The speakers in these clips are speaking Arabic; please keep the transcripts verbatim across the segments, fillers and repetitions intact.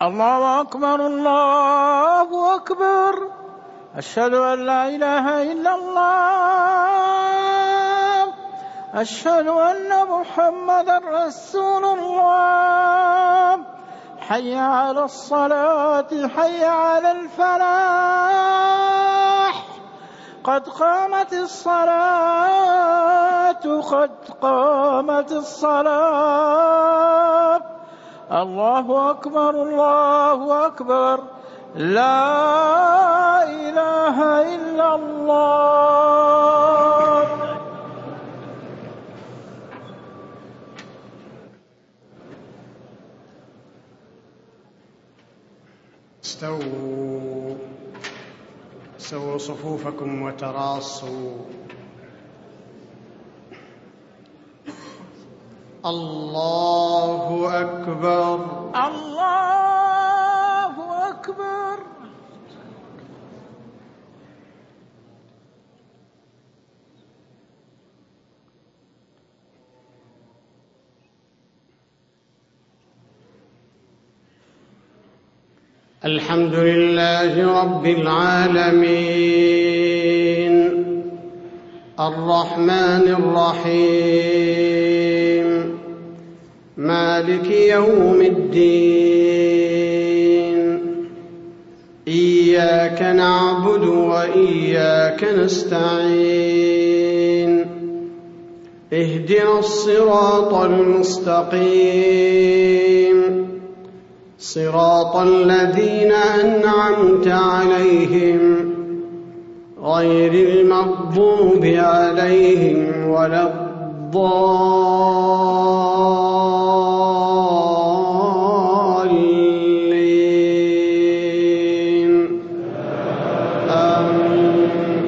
الله أكبر الله أكبر. أشهد أن لا إله إلا الله. أشهد أن محمدا رسول الله. حي على الصلاة حي على الفلاح. قد قامت الصلاة قد قامت الصلاة. الله أكبر الله أكبر. لا إله إلا الله. استووا سووا صفوفكم وتراصوا. الله أكبر الله أكبر. الحمد لله رب العالمين الرحمن الرحيم مالك يوم الدين. إياك نعبد وإياك نستعين. اهدنا الصراط المستقيم صراط الذين أنعمت عليهم غير المغضوب عليهم ولا الضالين. آمين.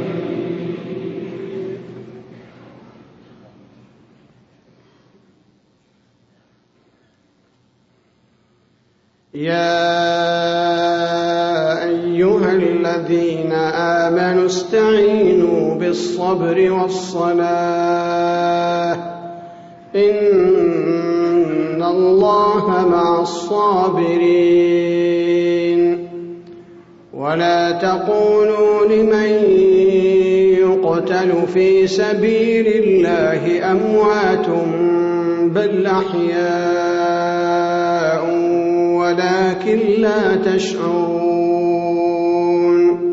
يا أيها الذين آمنوا استعينوا بالصبر والصلاة إن الله مع الصابرين. ولا تقولوا لمن يقتل في سبيل الله أموات بل أحياء ولكن لا تشعرون.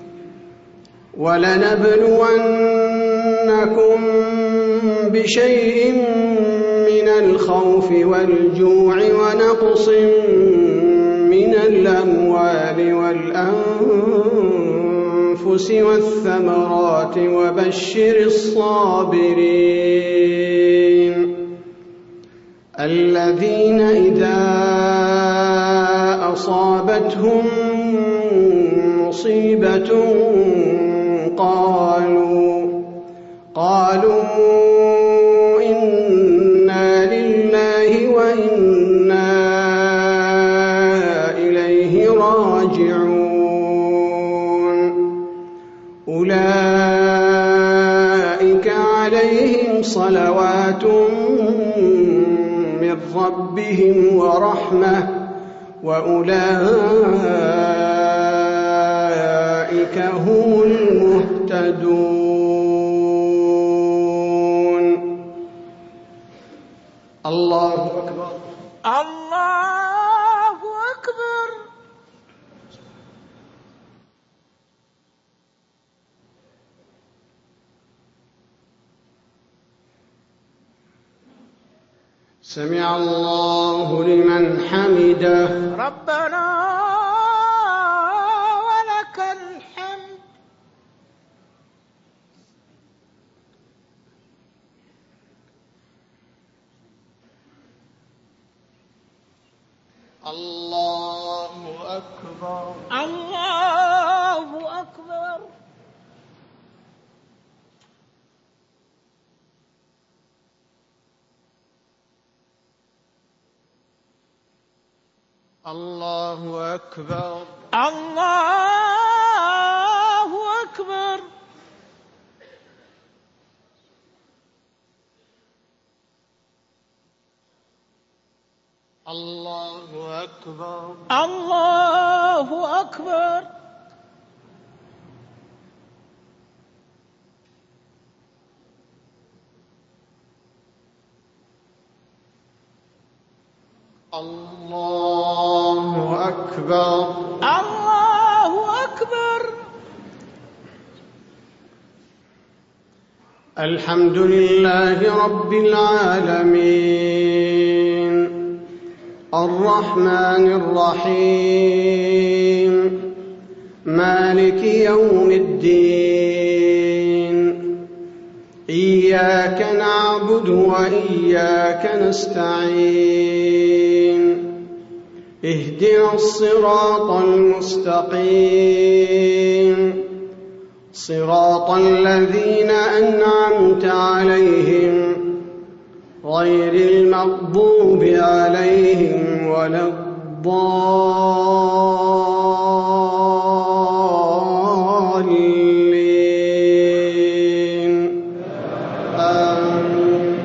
ولنبلونكم بشيء من الخوف والجوع ونقص من الأموال والأنفس والثمرات وبشر الصابرين الذين إذا أصابتهم مصيبة قالوا قالوا إنا لله وإنا إليه راجعون. أولئك عليهم صلوات من ربهم ورحمة وأولئك هم المهتدون. الله أكبر الله أكبر. سمع الله لمن حمده. ربنا ولك الحمد. الله أكبر الله أكبر. الله أكبر الله أكبر. الله أكبر. الله أكبر. الله أكبر. الله أكبر. الحمد لله رب العالمين الرحمن الرحيم مالك يوم الدين إياك نعبد وإياك نستعين اهدنا الصراط المستقيم صراط الذين أنعمت عليهم غير المغضوب عليهم ولا الضالين آمين.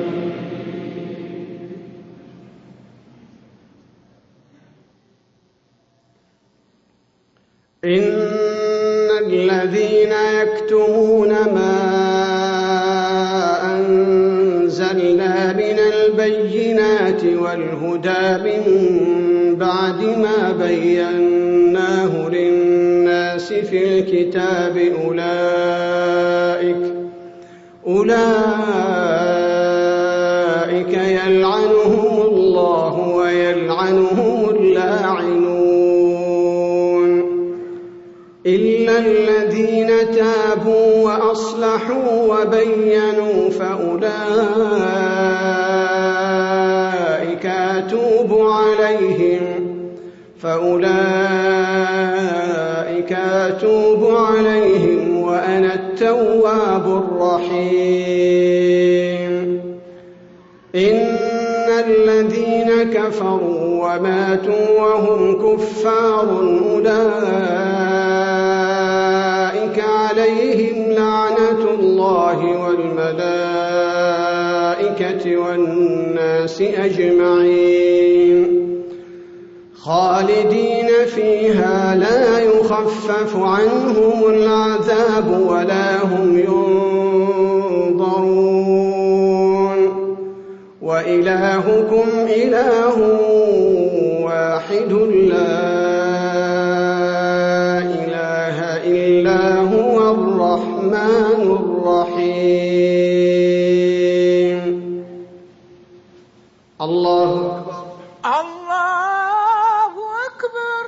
إن الذين يكتمون ما أنزلنا من البينات والهدى من بعد ما بيناه للناس في الكتاب أولئك أولئك يلعنهم الله ويلعنهم اللاعنون إلا الذين تابوا وأصلحوا وبينوا فأولئك أتوب عليهم فأولئك أتوب عليهم وأنا التواب الرحيم إن الذين كفروا وماتوا وهم كفار أولئك عليهم لعنة الله والملائكة والناس أجمعين خالدين فيها لا يخفف عنهم العذاب ولا هم ينظرون وإلهكم إله واحد لا إله إلا هو الرحمن الرحيم. الله أكبر. الله أكبر.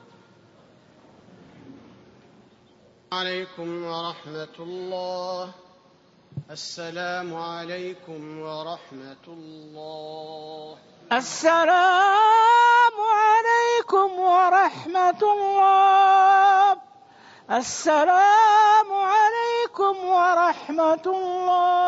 عليكم ورحمة الله. السلام عليكم ورحمة الله. السلام عليكم ورحمة الله. السلام عليكم ورحمة الله.